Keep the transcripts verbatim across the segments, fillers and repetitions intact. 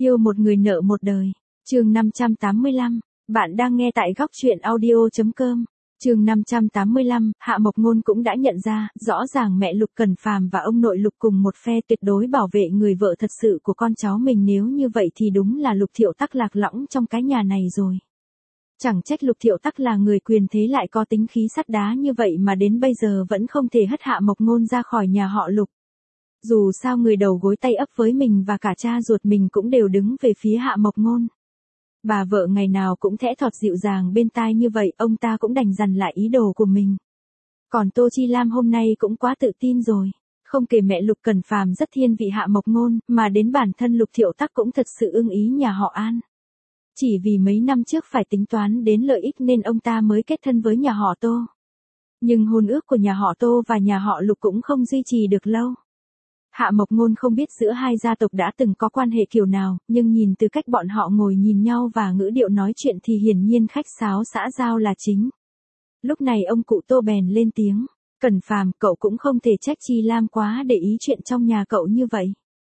Yêu một người nợ một đời. Chương năm trăm tám mươi lăm. Bạn đang nghe tại góc truyện audio chấm com. Chương năm trăm tám mươi lăm, Hạ Mộc Ngôn cũng đã nhận ra, rõ ràng mẹ Lục Cẩn Phàm và ông nội Lục cùng một phe tuyệt đối bảo vệ người vợ thật sự của con cháu mình, nếu như vậy thì đúng là Lục Thiệu Tắc lạc lõng trong cái nhà này rồi. Chẳng trách Lục Thiệu Tắc là người quyền thế lại có tính khí sắt đá như vậy mà đến bây giờ vẫn không thể hất Hạ Mộc Ngôn ra khỏi nhà họ Lục. Dù sao người đầu gối tay ấp với mình và cả cha ruột mình cũng đều đứng về phía Hạ Mộc Ngôn. Bà vợ ngày nào cũng thẽ thọt dịu dàng bên tai như vậy, ông ta cũng đành dằn lại ý đồ của mình. Còn Tô Chi Lam hôm nay cũng quá tự tin rồi. Không kể mẹ Lục Cẩn Phàm rất thiên vị Hạ Mộc Ngôn, mà đến bản thân Lục Thiệu Tắc cũng thật sự ưng ý nhà họ An. Chỉ vì mấy năm trước phải tính toán đến lợi ích nên ông ta mới kết thân với nhà họ Tô. Nhưng hôn ước của nhà họ Tô và nhà họ Lục cũng không duy trì được lâu. Hạ Mộc Ngôn không biết giữa hai gia tộc đã từng có quan hệ kiểu nào, nhưng nhìn từ cách bọn họ ngồi nhìn nhau và ngữ điệu nói chuyện thì hiển nhiên khách sáo xã giao là chính. Lúc này ông cụ Tô bèn lên tiếng, Cẩn Phàm, cậu cũng không thể trách Chi Lam quá để ý chuyện trong nhà cậu như vậy.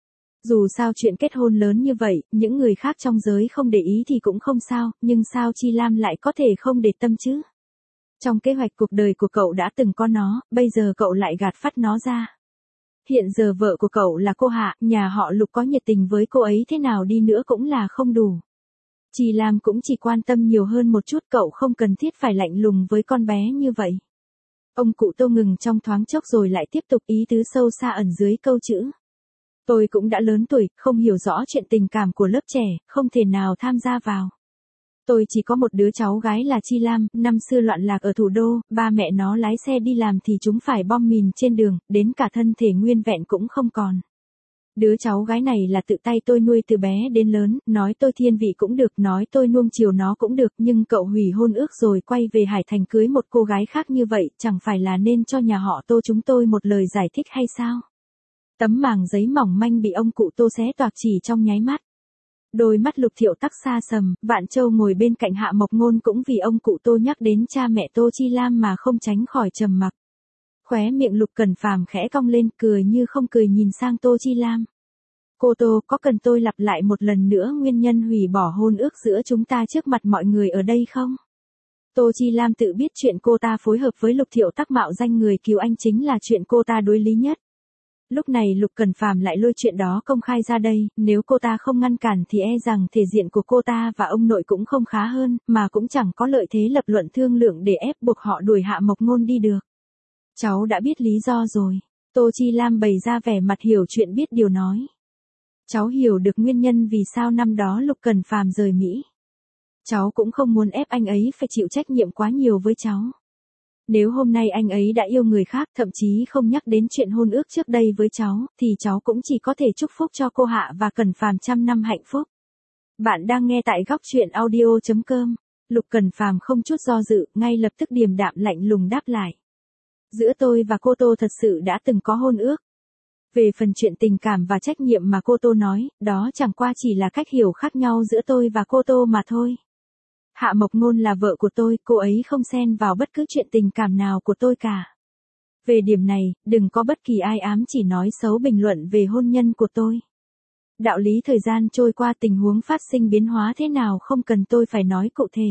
Dù sao chuyện kết hôn lớn như vậy, những người khác trong giới không để ý thì cũng không sao, nhưng sao Chi Lam lại có thể không để tâm chứ? Trong kế hoạch cuộc đời của cậu đã từng có nó, bây giờ cậu lại gạt phắt nó ra. Hiện giờ vợ của cậu là cô Hạ, nhà họ Lục có nhiệt tình với cô ấy thế nào đi nữa cũng là không đủ. Chi Lam cũng chỉ quan tâm nhiều hơn một chút, cậu không cần thiết phải lạnh lùng với con bé như vậy. Ông cụ Tô ngừng trong thoáng chốc rồi lại tiếp tục, ý tứ sâu xa ẩn dưới câu chữ. Tôi cũng đã lớn tuổi, không hiểu rõ chuyện tình cảm của lớp trẻ, không thể nào tham gia vào. Tôi chỉ có một đứa cháu gái là Chi Lam, năm xưa loạn lạc ở thủ đô, ba mẹ nó lái xe đi làm thì chúng phải bom mìn trên đường, đến cả thân thể nguyên vẹn cũng không còn. Đứa cháu gái này là tự tay tôi nuôi từ bé đến lớn, nói tôi thiên vị cũng được, nói tôi nuông chiều nó cũng được, nhưng cậu hủy hôn ước rồi quay về Hải Thành cưới một cô gái khác như vậy, chẳng phải là nên cho nhà họ Tô chúng tôi một lời giải thích hay sao? Tấm màng giấy mỏng manh bị ông cụ Tô xé toạc chỉ trong nháy mắt. Đôi mắt Lục Thiệu Tắc xa sầm, Vạn Châu ngồi bên cạnh Hạ Mộc Ngôn cũng vì ông cụ Tô nhắc đến cha mẹ Tô Chi Lam mà không tránh khỏi trầm mặc. Khóe miệng Lục Cẩn Phàm khẽ cong lên, cười như không cười nhìn sang Tô Chi Lam. Cô Tô, có cần tôi lặp lại một lần nữa nguyên nhân hủy bỏ hôn ước giữa chúng ta trước mặt mọi người ở đây không? Tô Chi Lam tự biết chuyện cô ta phối hợp với Lục Thiệu Tắc mạo danh người cứu anh chính là chuyện cô ta đối lý nhất. Lúc này Lục Cẩn Phàm lại lôi chuyện đó công khai ra đây, nếu cô ta không ngăn cản thì e rằng thể diện của cô ta và ông nội cũng không khá hơn, mà cũng chẳng có lợi thế lập luận thương lượng để ép buộc họ đuổi Hạ Mộc Ngôn đi được. Cháu đã biết lý do rồi. Tô Chi Lam bày ra vẻ mặt hiểu chuyện biết điều nói. Cháu hiểu được nguyên nhân vì sao năm đó Lục Cẩn Phàm rời Mỹ. Cháu cũng không muốn ép anh ấy phải chịu trách nhiệm quá nhiều với cháu. Nếu hôm nay anh ấy đã yêu người khác, thậm chí không nhắc đến chuyện hôn ước trước đây với cháu, thì cháu cũng chỉ có thể chúc phúc cho cô Hạ và Cẩn Phàm trăm năm hạnh phúc. Bạn đang nghe tại góc truyện audio chấm com. Lục Cẩn Phàm không chút do dự, ngay lập tức điềm đạm lạnh lùng đáp lại. Giữa tôi và cô Tô thật sự đã từng có hôn ước. Về phần chuyện tình cảm và trách nhiệm mà cô Tô nói, đó chẳng qua chỉ là cách hiểu khác nhau giữa tôi và cô Tô mà thôi. Hạ Mộc Ngôn là vợ của tôi, cô ấy không xen vào bất cứ chuyện tình cảm nào của tôi cả. Về điểm này, đừng có bất kỳ ai ám chỉ nói xấu bình luận về hôn nhân của tôi. Đạo lý thời gian trôi qua, tình huống phát sinh biến hóa thế nào không cần tôi phải nói cụ thể.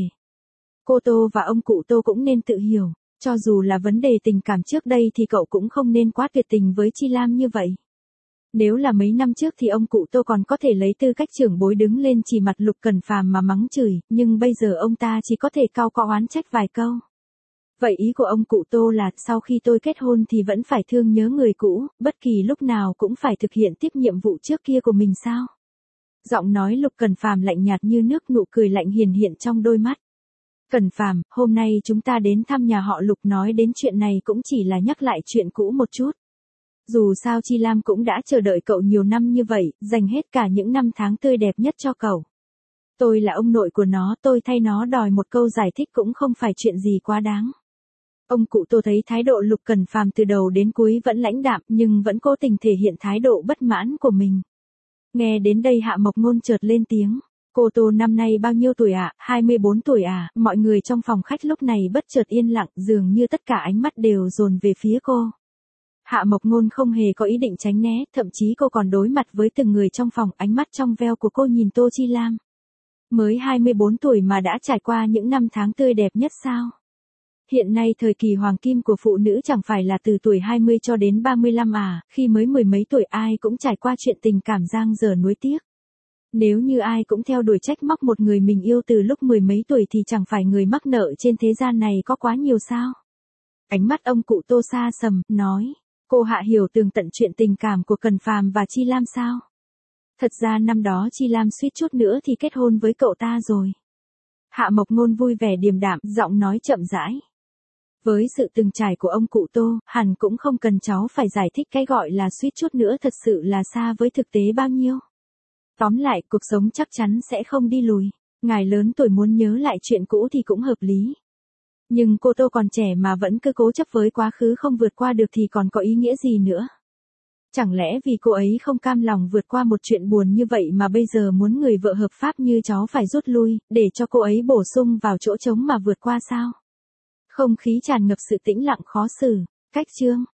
Cô Tô và ông cụ Tô cũng nên tự hiểu, cho dù là vấn đề tình cảm trước đây thì cậu cũng không nên quá tuyệt tình với Chi Lam như vậy. Nếu là mấy năm trước thì ông cụ Tô còn có thể lấy tư cách trưởng bối đứng lên chỉ mặt Lục Cẩn Phàm mà mắng chửi, nhưng bây giờ ông ta chỉ có thể cau có oán trách vài câu. Vậy ý của ông cụ Tô là sau khi tôi kết hôn thì vẫn phải thương nhớ người cũ, bất kỳ lúc nào cũng phải thực hiện tiếp nhiệm vụ trước kia của mình sao? Giọng nói Lục Cẩn Phàm lạnh nhạt như nước, nụ cười lạnh hiền hiện trong đôi mắt. Cẩn Phàm, hôm nay chúng ta đến thăm nhà họ Lục, nói đến chuyện này cũng chỉ là nhắc lại chuyện cũ một chút. Dù sao Chi Lam cũng đã chờ đợi cậu nhiều năm như vậy, dành hết cả những năm tháng tươi đẹp nhất cho cậu. Tôi là ông nội của nó, tôi thay nó đòi một câu giải thích cũng không phải chuyện gì quá đáng. Ông cụ Tô thấy thái độ Lục Cẩn Phàm từ đầu đến cuối vẫn lãnh đạm nhưng vẫn cố tình thể hiện thái độ bất mãn của mình. Nghe đến đây Hạ Mộc Ngôn chợt lên tiếng. Cô Tô năm nay bao nhiêu tuổi ạ? À? hai mươi bốn tuổi à? Mọi người trong phòng khách lúc này bất chợt yên lặng, dường như tất cả ánh mắt đều dồn về phía cô. Hạ Mộc Ngôn không hề có ý định tránh né, thậm chí cô còn đối mặt với từng người trong phòng, ánh mắt trong veo của cô nhìn Tô Chi Lam. Mới hai mươi bốn tuổi mà đã trải qua những năm tháng tươi đẹp nhất sao? Hiện nay thời kỳ hoàng kim của phụ nữ chẳng phải là từ tuổi hai mươi cho đến ba mươi lăm à, khi mới mười mấy tuổi ai cũng trải qua chuyện tình cảm giang dở nuối tiếc. Nếu như ai cũng theo đuổi trách móc một người mình yêu từ lúc mười mấy tuổi thì chẳng phải người mắc nợ trên thế gian này có quá nhiều sao? Ánh mắt ông cụ Tô xa sầm, nói, cô Hạ hiểu tường tận chuyện tình cảm của Cần Phàm và Chi Lam sao? Thật ra năm đó Chi Lam suýt chút nữa thì kết hôn với cậu ta rồi. Hạ Mộc Ngôn vui vẻ điềm đạm, giọng nói chậm rãi. Với sự từng trải của ông cụ Tô, hẳn cũng không cần cháu phải giải thích cái gọi là suýt chút nữa thật sự là xa với thực tế bao nhiêu. Tóm lại, cuộc sống chắc chắn sẽ không đi lùi. Ngài lớn tuổi muốn nhớ lại chuyện cũ thì cũng hợp lý. Nhưng cô Tô còn trẻ mà vẫn cứ cố chấp với quá khứ không vượt qua được thì còn có ý nghĩa gì nữa? Chẳng lẽ vì cô ấy không cam lòng vượt qua một chuyện buồn như vậy mà bây giờ muốn người vợ hợp pháp như cháu phải rút lui, để cho cô ấy bổ sung vào chỗ trống mà vượt qua sao? Không khí tràn ngập sự tĩnh lặng khó xử. Cách chương